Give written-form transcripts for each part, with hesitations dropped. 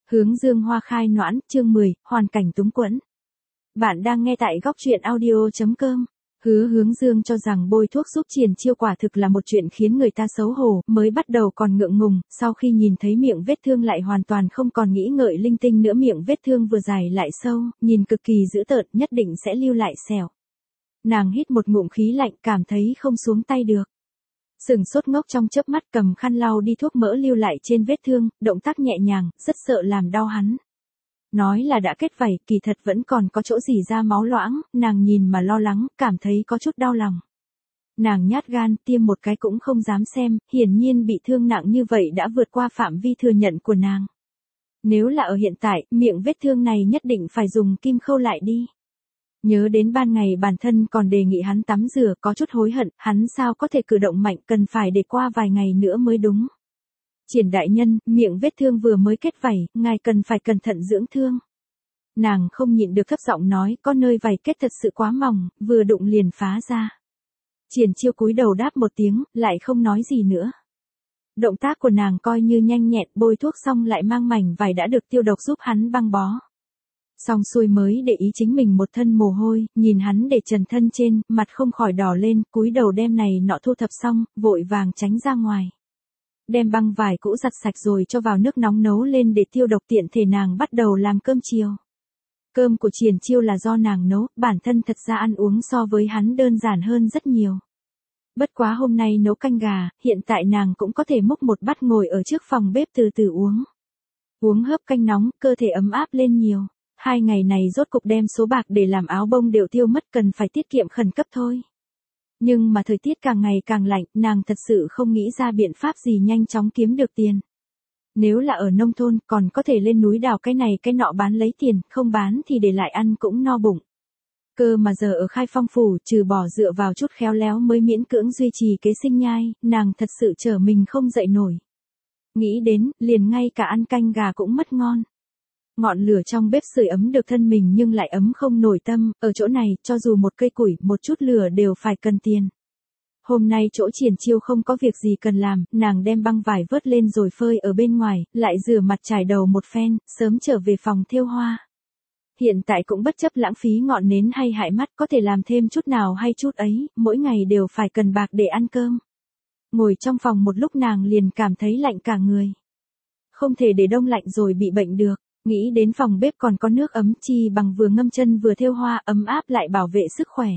Hướng dương hoa khai noãn, chương 10, hoàn cảnh túng quẫn. Bạn đang nghe tại góc truyện audio.com. Hướng dương cho rằng bôi thuốc giúp Triển Chiêu quả thực là một chuyện khiến người ta xấu hổ, mới bắt đầu còn ngượng ngùng, sau khi nhìn thấy miệng vết thương lại hoàn toàn không còn nghĩ ngợi linh tinh nữa, miệng vết thương vừa dài lại sâu, nhìn cực kỳ dữ tợn, nhất định sẽ lưu lại sẹo. Nàng hít một ngụm khí lạnh, cảm thấy không xuống tay được. Sừng sốt ngốc trong chớp mắt, cầm khăn lau đi thuốc mỡ lưu lại trên vết thương, động tác nhẹ nhàng, rất sợ làm đau hắn. Nói là đã kết vảy, kỳ thật vẫn còn có chỗ rỉ ra máu loãng, nàng nhìn mà lo lắng, cảm thấy có chút đau lòng. Nàng nhát gan, tiêm một cái cũng không dám xem, hiển nhiên bị thương nặng như vậy đã vượt qua phạm vi thừa nhận của nàng. Nếu là ở hiện tại, miệng vết thương này nhất định phải dùng kim khâu lại đi. Nhớ đến ban ngày bản thân còn đề nghị hắn tắm rửa, có chút hối hận, hắn sao có thể cử động mạnh, cần phải để qua vài ngày nữa mới đúng. Triển đại nhân, miệng vết thương vừa mới kết vảy, ngài cần phải cẩn thận dưỡng thương. Nàng không nhịn được thấp giọng nói, có nơi vảy kết thật sự quá mỏng, vừa đụng liền phá ra. Triển Chiêu cúi đầu đáp một tiếng, lại không nói gì nữa. Động tác của nàng coi như nhanh nhẹn, bôi thuốc xong lại mang mảnh vải đã được tiêu độc giúp hắn băng bó. Xong xuôi mới để ý chính mình một thân mồ hôi, nhìn hắn để trần thân trên, mặt không khỏi đỏ lên, cúi đầu đem này nọ thu thập xong, vội vàng tránh ra ngoài. Đem băng vải cũ giặt sạch rồi cho vào nước nóng nấu lên để tiêu độc, tiện thể nàng bắt đầu làm cơm chiều. Cơm của Triển Chiêu là do nàng nấu, bản thân thật ra ăn uống so với hắn đơn giản hơn rất nhiều. Bất quá hôm nay nấu canh gà, hiện tại nàng cũng có thể múc một bát ngồi ở trước phòng bếp từ từ uống. Uống hớp canh nóng, cơ thể ấm áp lên nhiều. 2 ngày này rốt cục đem số bạc để làm áo bông đều tiêu mất, cần phải tiết kiệm khẩn cấp thôi. Nhưng mà thời tiết càng ngày càng lạnh, nàng thật sự không nghĩ ra biện pháp gì nhanh chóng kiếm được tiền. Nếu là ở nông thôn, còn có thể lên núi đào cái này cái nọ bán lấy tiền, không bán thì để lại ăn cũng no bụng. Cơ mà giờ ở Khai Phong phủ, trừ bỏ dựa vào chút khéo léo mới miễn cưỡng duy trì kế sinh nhai, nàng thật sự trở mình không dậy nổi. Nghĩ đến, liền ngay cả ăn canh gà cũng mất ngon. Ngọn lửa trong bếp sưởi ấm được thân mình nhưng lại ấm không nổi tâm, ở chỗ này, cho dù một cây củi, một chút lửa đều phải cần tiền. Hôm nay chỗ Triển Chiêu không có việc gì cần làm, nàng đem băng vải vớt lên rồi phơi ở bên ngoài, lại rửa mặt chải đầu một phen, sớm trở về phòng thêu hoa. Hiện tại cũng bất chấp lãng phí ngọn nến hay hại mắt, có thể làm thêm chút nào hay chút ấy, mỗi ngày đều phải cần bạc để ăn cơm. Ngồi trong phòng một lúc nàng liền cảm thấy lạnh cả người. Không thể để đông lạnh rồi bị bệnh được. Nghĩ đến phòng bếp còn có nước ấm, chi bằng vừa ngâm chân vừa thêu hoa, ấm áp lại bảo vệ sức khỏe.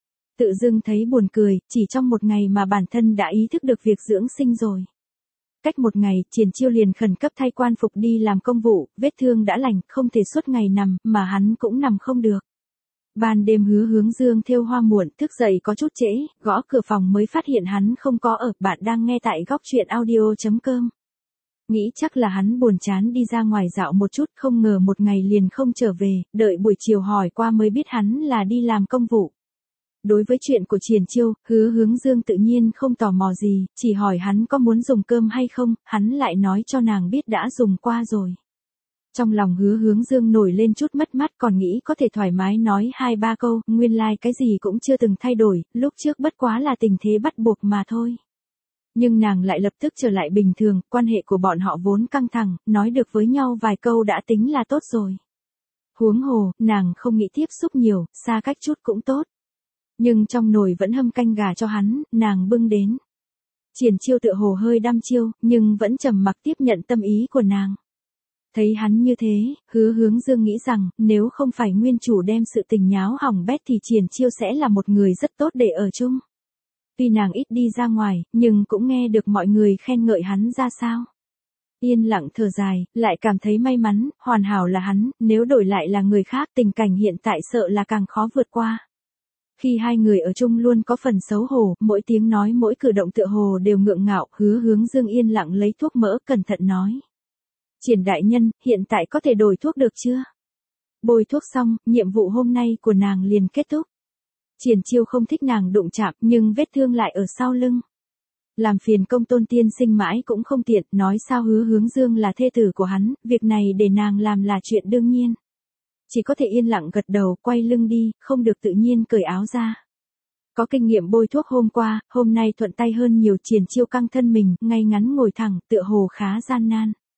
Tự dưng thấy buồn cười, chỉ trong một ngày mà bản thân đã ý thức được việc dưỡng sinh rồi. Cách một ngày, Triển Chiêu liền khẩn cấp thay quan phục đi làm công vụ, vết thương đã lành, không thể suốt ngày nằm, mà hắn cũng nằm không được. Ban đêm Hướng dương thêu hoa muộn, thức dậy có chút trễ, gõ cửa phòng mới phát hiện hắn không có ở. Bạn đang nghe tại góc truyện audio.com. Nghĩ chắc là hắn buồn chán đi ra ngoài dạo một chút, không ngờ một ngày liền không trở về, đợi buổi chiều hỏi qua mới biết hắn là đi làm công vụ. Đối với chuyện của Triển Chiêu, Hướng dương tự nhiên không tò mò gì, chỉ hỏi hắn có muốn dùng cơm hay không, hắn lại nói cho nàng biết đã dùng qua rồi. Trong lòng Hướng dương nổi lên chút mất mát, còn nghĩ có thể thoải mái nói 2-3 câu, nguyên lai cái gì cũng chưa từng thay đổi, lúc trước bất quá là tình thế bắt buộc mà thôi. Nhưng nàng lại lập tức trở lại bình thường, quan hệ của bọn họ vốn căng thẳng, nói được với nhau vài câu đã tính là tốt rồi. Huống hồ, nàng không nghĩ tiếp xúc nhiều, xa cách chút cũng tốt. Nhưng trong nồi vẫn hâm canh gà cho hắn, nàng bưng đến. Triển Chiêu tựa hồ hơi đăm chiêu, nhưng vẫn trầm mặc tiếp nhận tâm ý của nàng. Thấy hắn như thế, Hướng dương nghĩ rằng, nếu không phải nguyên chủ đem sự tình nháo hỏng bét thì Triển Chiêu sẽ là một người rất tốt để ở chung. Tuy nàng ít đi ra ngoài, nhưng cũng nghe được mọi người khen ngợi hắn ra sao. Yên lặng thở dài, lại cảm thấy may mắn, hoàn hảo là hắn, nếu đổi lại là người khác tình cảnh hiện tại sợ là càng khó vượt qua. Khi hai người ở chung luôn có phần xấu hổ, mỗi tiếng nói mỗi cử động tựa hồ đều ngượng ngạo, Hướng dương yên lặng lấy thuốc mỡ cẩn thận nói. Triển đại nhân, hiện tại có thể đổi thuốc được chưa? Bôi thuốc xong, nhiệm vụ hôm nay của nàng liền kết thúc. Triển Chiêu không thích nàng đụng chạm, nhưng vết thương lại ở sau lưng. Làm phiền công tôn tiên sinh mãi cũng không tiện, nói sao Hướng dương là thê tử của hắn, việc này để nàng làm là chuyện đương nhiên. Chỉ có thể yên lặng gật đầu, quay lưng đi, không được tự nhiên cởi áo ra. Có kinh nghiệm bôi thuốc hôm qua, hôm nay thuận tay hơn nhiều. Triển Chiêu căng thân mình, ngay ngắn ngồi thẳng, tựa hồ khá gian nan.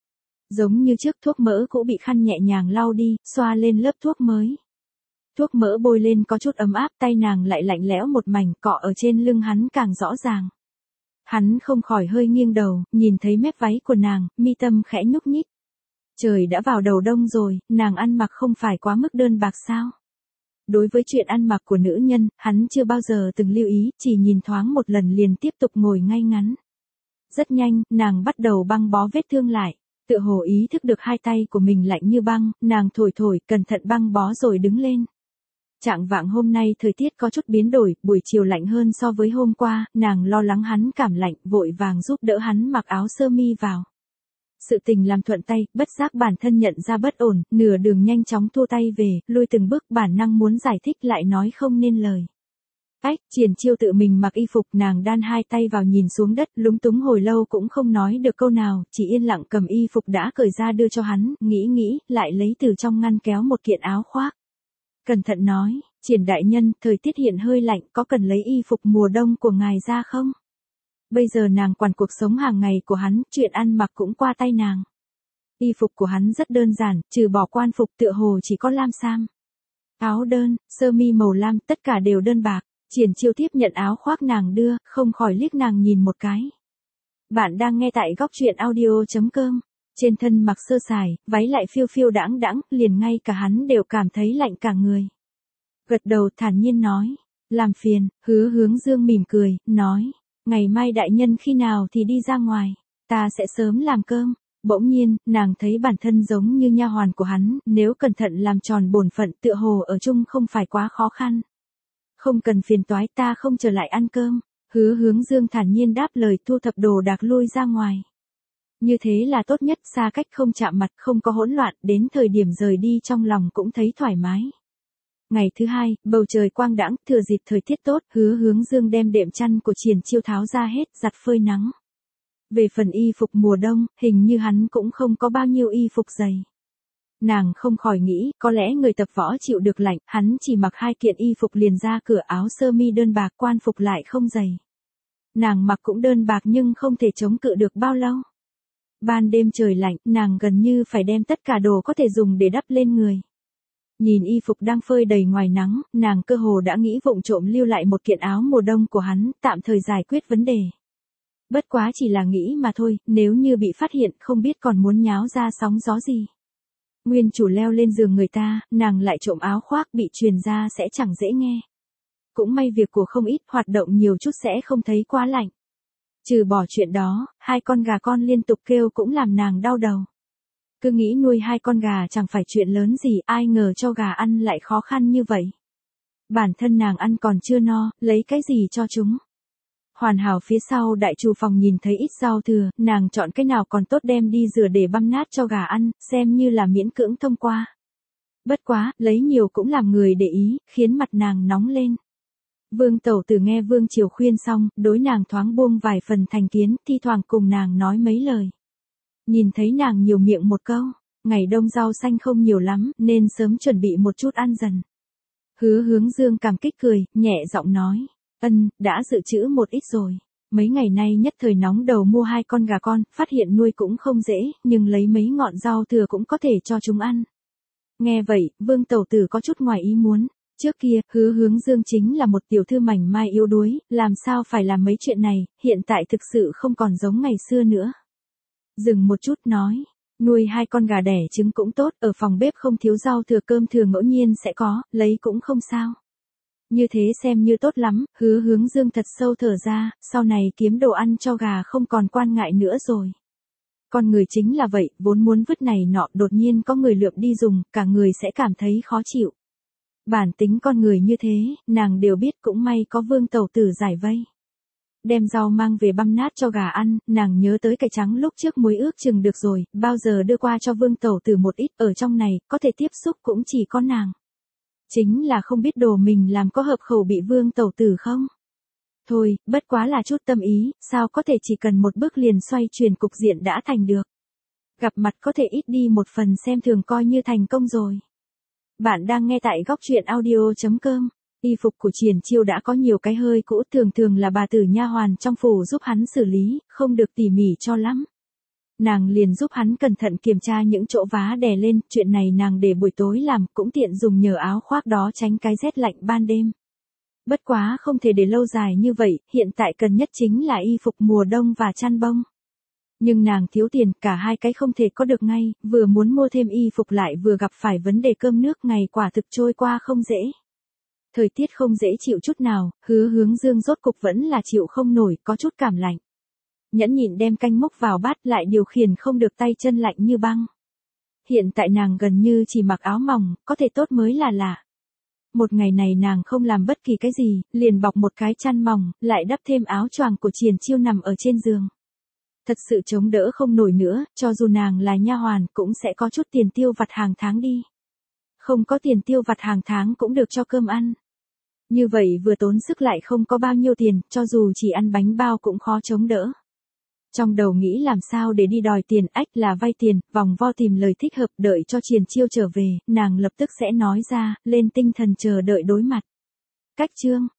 Giống như trước thuốc mỡ cũ bị khăn nhẹ nhàng lau đi, xoa lên lớp thuốc mới. Thuốc mỡ bôi lên có chút ấm áp, tay nàng lại lạnh lẽo một mảnh, cọ ở trên lưng hắn càng rõ ràng. Hắn không khỏi hơi nghiêng đầu, nhìn thấy mép váy của nàng, mi tâm khẽ nhúc nhích. Trời đã vào đầu đông rồi, nàng ăn mặc không phải quá mức đơn bạc sao? Đối với chuyện ăn mặc của nữ nhân, hắn chưa bao giờ từng lưu ý, chỉ nhìn thoáng một lần liền tiếp tục ngồi ngay ngắn. Rất nhanh, nàng bắt đầu băng bó vết thương lại. Tựa hồ ý thức được hai tay của mình lạnh như băng, nàng thổi thổi, cẩn thận băng bó rồi đứng lên. Trạng vạng hôm nay thời tiết có chút biến đổi, buổi chiều lạnh hơn so với hôm qua, nàng lo lắng hắn cảm lạnh, vội vàng giúp đỡ hắn mặc áo sơ mi vào. Sự tình làm thuận tay, bất giác bản thân nhận ra bất ổn, nửa đường nhanh chóng thua tay về, lui từng bước bản năng muốn giải thích lại nói không nên lời. Triển Chiêu tự mình mặc y phục, nàng đan hai tay vào nhìn xuống đất, lúng túng hồi lâu cũng không nói được câu nào, chỉ yên lặng cầm y phục đã cởi ra đưa cho hắn, nghĩ, lại lấy từ trong ngăn kéo một kiện áo khoác. Cẩn thận nói, Triển đại nhân, thời tiết hiện hơi lạnh, có cần lấy y phục mùa đông của ngài ra không? Bây giờ nàng quản cuộc sống hàng ngày của hắn, chuyện ăn mặc cũng qua tay nàng. Y phục của hắn rất đơn giản, trừ bỏ quan phục tựa hồ chỉ có lam sam. Áo đơn, sơ mi màu lam, tất cả đều đơn bạc. Triển Chiêu tiếp nhận áo khoác nàng đưa, không khỏi liếc nàng nhìn một cái. Bạn đang nghe tại góc truyện audio.com. Trên thân mặc sơ sài, váy lại phiêu phiêu đãng đãng, liền ngay cả hắn đều cảm thấy lạnh cả người. Gật đầu thản nhiên nói, làm phiền, Hứa Hướng Dương mỉm cười, nói, ngày mai đại nhân khi nào thì đi ra ngoài, ta sẽ sớm làm cơm. Bỗng nhiên, nàng thấy bản thân giống như nha hoàn của hắn, nếu cẩn thận làm tròn bổn phận tựa hồ ở chung không phải quá khó khăn. Không cần phiền toái, ta không trở lại ăn cơm. Hứa Hướng Dương thản nhiên đáp lời, thu thập đồ đạc lui ra ngoài. Như thế là tốt nhất, xa cách không chạm mặt, không có hỗn loạn, đến thời điểm rời đi trong lòng cũng thấy thoải mái. Ngày thứ hai, bầu trời quang đãng, thừa dịp thời tiết tốt, Hứa Hướng Dương đem đệm chăn của Triển Chiêu tháo ra hết, giặt phơi nắng. Về phần y phục mùa đông, hình như hắn cũng không có bao nhiêu y phục dày. Nàng không khỏi nghĩ, có lẽ người tập võ chịu được lạnh, hắn chỉ mặc hai kiện y phục liền ra cửa, áo sơ mi đơn bạc, quan phục lại không dày. Nàng mặc cũng đơn bạc nhưng không thể chống cự được bao lâu. Ban đêm trời lạnh, nàng gần như phải đem tất cả đồ có thể dùng để đắp lên người. Nhìn y phục đang phơi đầy ngoài nắng, nàng cơ hồ đã nghĩ vụng trộm lưu lại một kiện áo mùa đông của hắn, tạm thời giải quyết vấn đề. Bất quá chỉ là nghĩ mà thôi, nếu như bị phát hiện không biết còn muốn nháo ra sóng gió gì. Nguyên chủ leo lên giường người ta, nàng lại trộm áo khoác, bị truyền ra sẽ chẳng dễ nghe. Cũng may việc của không ít, hoạt động nhiều chút sẽ không thấy quá lạnh. Trừ bỏ chuyện đó, hai con gà con liên tục kêu cũng làm nàng đau đầu. Cứ nghĩ nuôi hai con gà chẳng phải chuyện lớn gì, ai ngờ cho gà ăn lại khó khăn như vậy. Bản thân nàng ăn còn chưa no, lấy cái gì cho chúng. Hoàn hảo phía sau đại trù phòng nhìn thấy ít rau thừa, nàng chọn cái nào còn tốt đem đi rửa để băm nát cho gà ăn, xem như là miễn cưỡng thông qua. Bất quá, lấy nhiều cũng làm người để ý, khiến mặt nàng nóng lên. Vương Tẩu Tử nghe Vương Triều khuyên xong, đối nàng thoáng buông vài phần thành kiến, thi thoảng cùng nàng nói mấy lời. Nhìn thấy nàng nhiều miệng một câu, ngày đông rau xanh không nhiều lắm, nên sớm chuẩn bị một chút ăn dần. Hứa Hướng Dương cảm kích cười, nhẹ giọng nói, đã dự trữ một ít rồi. Mấy ngày nay nhất thời nóng đầu mua hai con gà con, phát hiện nuôi cũng không dễ, nhưng lấy mấy ngọn rau thừa cũng có thể cho chúng ăn. Nghe vậy, Vương Tẩu Tử có chút ngoài ý muốn. Trước kia, Hứa Hướng Dương chính là một tiểu thư mảnh mai yếu đuối, làm sao phải làm mấy chuyện này, hiện tại thực sự không còn giống ngày xưa nữa. Dừng một chút nói, nuôi hai con gà đẻ trứng cũng tốt, ở phòng bếp không thiếu rau thừa, cơm thừa ngẫu nhiên sẽ có, lấy cũng không sao. Như thế xem như tốt lắm, Hứa Hướng Dương thật sâu thở ra, sau này kiếm đồ ăn cho gà không còn quan ngại nữa rồi. Con người chính là vậy, vốn muốn vứt này nọ, đột nhiên có người lượm đi dùng, cả người sẽ cảm thấy khó chịu. Bản tính con người như thế, nàng đều biết, cũng may có Vương Tẩu Tử giải vây. Đem rau mang về băm nát cho gà ăn, nàng nhớ tới cải trắng lúc trước muối ước chừng được rồi, bao giờ đưa qua cho Vương Tẩu Tử một ít, ở trong này, có thể tiếp xúc cũng chỉ có nàng. Chính là không biết đồ mình làm có hợp khẩu bị Vương Tẩu Tử không? Thôi, bất quá là chút tâm ý, sao có thể chỉ cần một bước liền xoay chuyển cục diện đã thành được. Gặp mặt có thể ít đi một phần xem thường coi như thành công rồi. Bạn đang nghe tại góc truyện audio.com. Y phục của Triển Chiêu đã có nhiều cái hơi cũ, thường thường là bà tử nha hoàn trong phủ giúp hắn xử lý, không được tỉ mỉ cho lắm. Nàng liền giúp hắn cẩn thận kiểm tra những chỗ vá đè lên, chuyện này nàng để buổi tối làm, cũng tiện dùng nhờ áo khoác đó tránh cái rét lạnh ban đêm. Bất quá không thể để lâu dài như vậy, hiện tại cần nhất chính là y phục mùa đông và chăn bông. Nhưng nàng thiếu tiền, cả hai cái không thể có được ngay, vừa muốn mua thêm y phục lại vừa gặp phải vấn đề cơm nước, ngày quả thực trôi qua không dễ. Thời tiết không dễ chịu chút nào, Hứa Hướng Dương rốt cục vẫn là chịu không nổi, có chút cảm lạnh. Nhẫn nhịn đem canh múc vào bát, lại điều khiển không được, tay chân lạnh như băng. Hiện tại nàng gần như chỉ mặc áo mỏng, có thể tốt mới là lạ. Một ngày này nàng không làm bất kỳ cái gì, liền bọc một cái chăn mỏng, lại đắp thêm áo choàng của Triển Chiêu nằm ở trên giường. Thật sự chống đỡ không nổi nữa, cho dù nàng là nha hoàn cũng sẽ có chút tiền tiêu vặt hàng tháng đi. Không có tiền tiêu vặt hàng tháng cũng được cho cơm ăn. Như vậy vừa tốn sức lại không có bao nhiêu tiền, cho dù chỉ ăn bánh bao cũng khó chống đỡ. Trong đầu nghĩ làm sao để đi đòi tiền, ách là vay tiền, vòng vo tìm lời thích hợp, đợi cho Triển Chiêu trở về, nàng lập tức sẽ nói ra, lên tinh thần chờ đợi đối mặt. Cách chương